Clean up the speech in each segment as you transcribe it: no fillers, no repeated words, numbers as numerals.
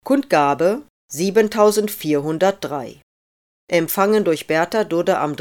Kundgabe 7403. Empfangen durch Bertha Dudde am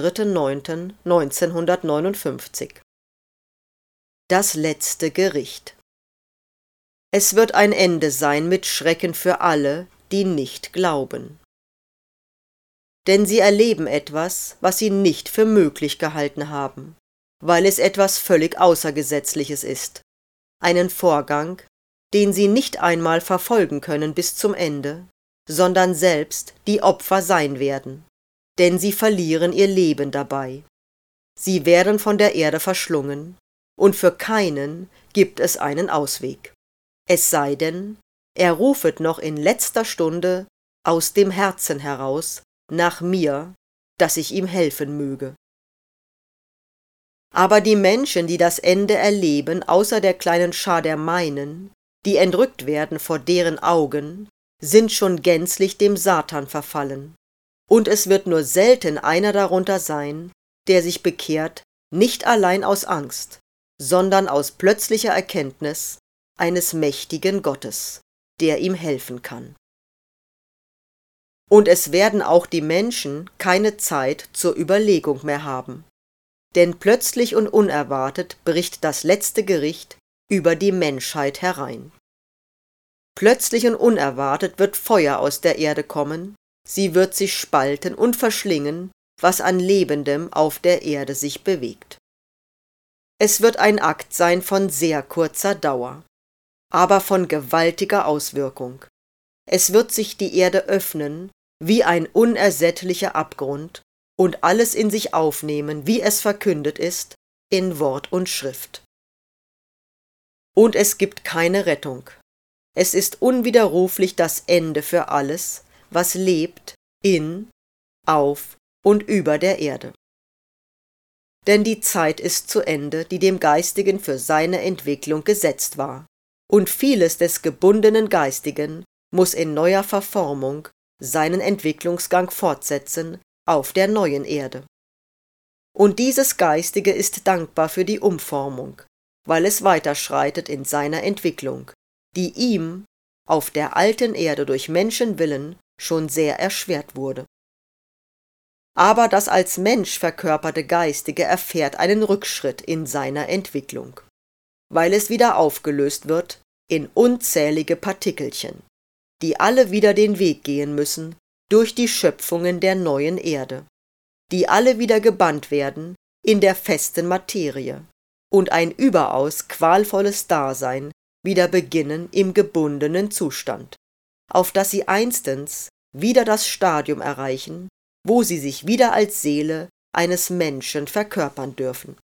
3.9.1959. Das letzte Gericht. Es wird ein Ende sein mit Schrecken für alle, die nicht glauben. Denn sie erleben etwas, was sie nicht für möglich gehalten haben, weil es etwas völlig Außergesetzliches ist, einen Vorgang, den sie nicht einmal verfolgen können bis zum Ende, sondern selbst die Opfer sein werden, denn sie verlieren ihr Leben dabei. Sie werden von der Erde verschlungen, und für keinen gibt es einen Ausweg. Es sei denn, er rufet noch in letzter Stunde aus dem Herzen heraus nach mir, dass ich ihm helfen möge. Aber die Menschen, die das Ende erleben, außer der kleinen Schar der meinen, die entrückt werden vor deren Augen, sind schon gänzlich dem Satan verfallen, und es wird nur selten einer darunter sein, der sich bekehrt, nicht allein aus Angst, sondern aus plötzlicher Erkenntnis eines mächtigen Gottes, der ihm helfen kann. Und es werden auch die Menschen keine Zeit zur Überlegung mehr haben, denn plötzlich und unerwartet bricht das letzte Gericht über die Menschheit herein. Plötzlich und unerwartet wird Feuer aus der Erde kommen, sie wird sich spalten und verschlingen, was an Lebendem auf der Erde sich bewegt. Es wird ein Akt sein von sehr kurzer Dauer, aber von gewaltiger Auswirkung. Es wird sich die Erde öffnen wie ein unersättlicher Abgrund und alles in sich aufnehmen, wie es verkündet ist, in Wort und Schrift. Und es gibt keine Rettung. Es ist unwiderruflich das Ende für alles, was lebt in, auf und über der Erde. Denn die Zeit ist zu Ende, die dem Geistigen für seine Entwicklung gesetzt war, und vieles des gebundenen Geistigen muss in neuer Verformung seinen Entwicklungsgang fortsetzen auf der neuen Erde. Und dieses Geistige ist dankbar für die Umformung, weil es weiterschreitet in seiner Entwicklung, die ihm auf der alten Erde durch Menschenwillen schon sehr erschwert wurde. Aber das als Mensch verkörperte Geistige erfährt einen Rückschritt in seiner Entwicklung, weil es wieder aufgelöst wird in unzählige Partikelchen, die alle wieder den Weg gehen müssen durch die Schöpfungen der neuen Erde, die alle wieder gebannt werden in der festen Materie und ein überaus qualvolles Dasein wieder beginnen im gebundenen Zustand, auf dass sie einstens wieder das Stadium erreichen, wo sie sich wieder als Seele eines Menschen verkörpern dürfen.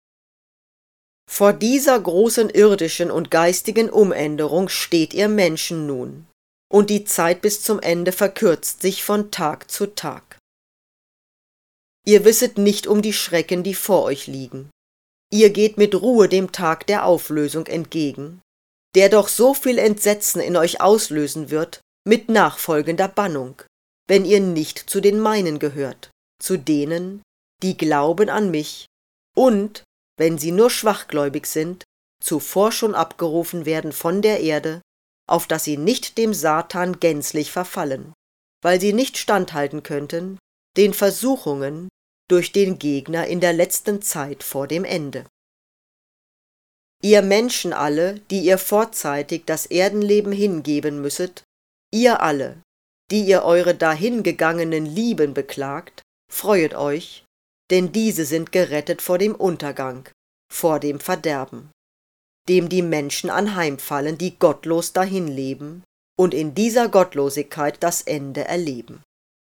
Vor dieser großen irdischen und geistigen Umänderung steht ihr Menschen nun, und die Zeit bis zum Ende verkürzt sich von Tag zu Tag. Ihr wisset nicht um die Schrecken, die vor euch liegen. Ihr geht mit Ruhe dem Tag der Auflösung entgegen, der doch so viel Entsetzen in euch auslösen wird mit nachfolgender Bannung, wenn ihr nicht zu den meinen gehört, zu denen, die glauben an mich und, wenn sie nur schwachgläubig sind, zuvor schon abgerufen werden von der Erde, auf dass sie nicht dem Satan gänzlich verfallen, weil sie nicht standhalten könnten den Versuchungen durch den Gegner in der letzten Zeit vor dem Ende. Ihr Menschen alle, die ihr vorzeitig das Erdenleben hingeben müsset, ihr alle, die ihr eure dahingegangenen Lieben beklagt, freuet euch, denn diese sind gerettet vor dem Untergang, vor dem Verderben, dem die Menschen anheimfallen, die gottlos dahinleben und in dieser Gottlosigkeit das Ende erleben.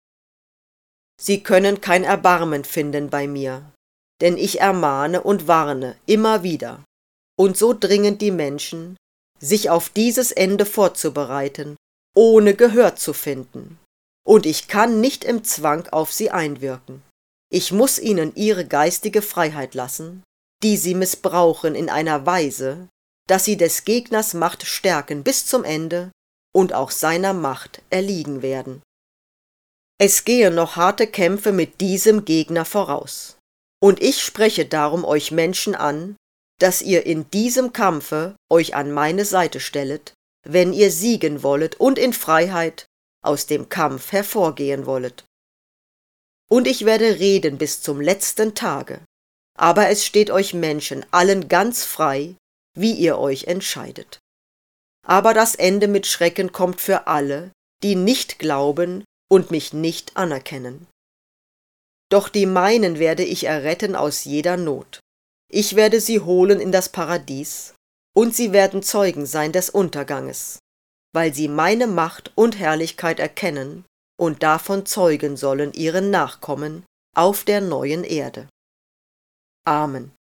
Sie können kein Erbarmen finden bei mir, denn ich ermahne und warne immer wieder, und so dringend die Menschen, sich auf dieses Ende vorzubereiten, ohne Gehör zu finden, und ich kann nicht im Zwang auf sie einwirken. Ich muß ihnen ihre geistige Freiheit lassen, die sie missbrauchen in einer Weise, dass sie des Gegners Macht stärken bis zum Ende und auch seiner Macht erliegen werden. Es gehen noch harte Kämpfe mit diesem Gegner voraus, und ich spreche darum euch Menschen an, dass ihr in diesem Kampfe euch an meine Seite stellet, wenn ihr siegen wollet und in Freiheit aus dem Kampf hervorgehen wollet. Und ich werde reden bis zum letzten Tage, aber es steht euch Menschen allen ganz frei, wie ihr euch entscheidet. Aber das Ende mit Schrecken kommt für alle, die nicht glauben und mich nicht anerkennen. Doch die meinen werde ich erretten aus jeder Not. Ich werde sie holen in das Paradies, und sie werden Zeugen sein des Unterganges, weil sie meine Macht und Herrlichkeit erkennen und davon zeugen sollen ihren Nachkommen auf der neuen Erde. Amen.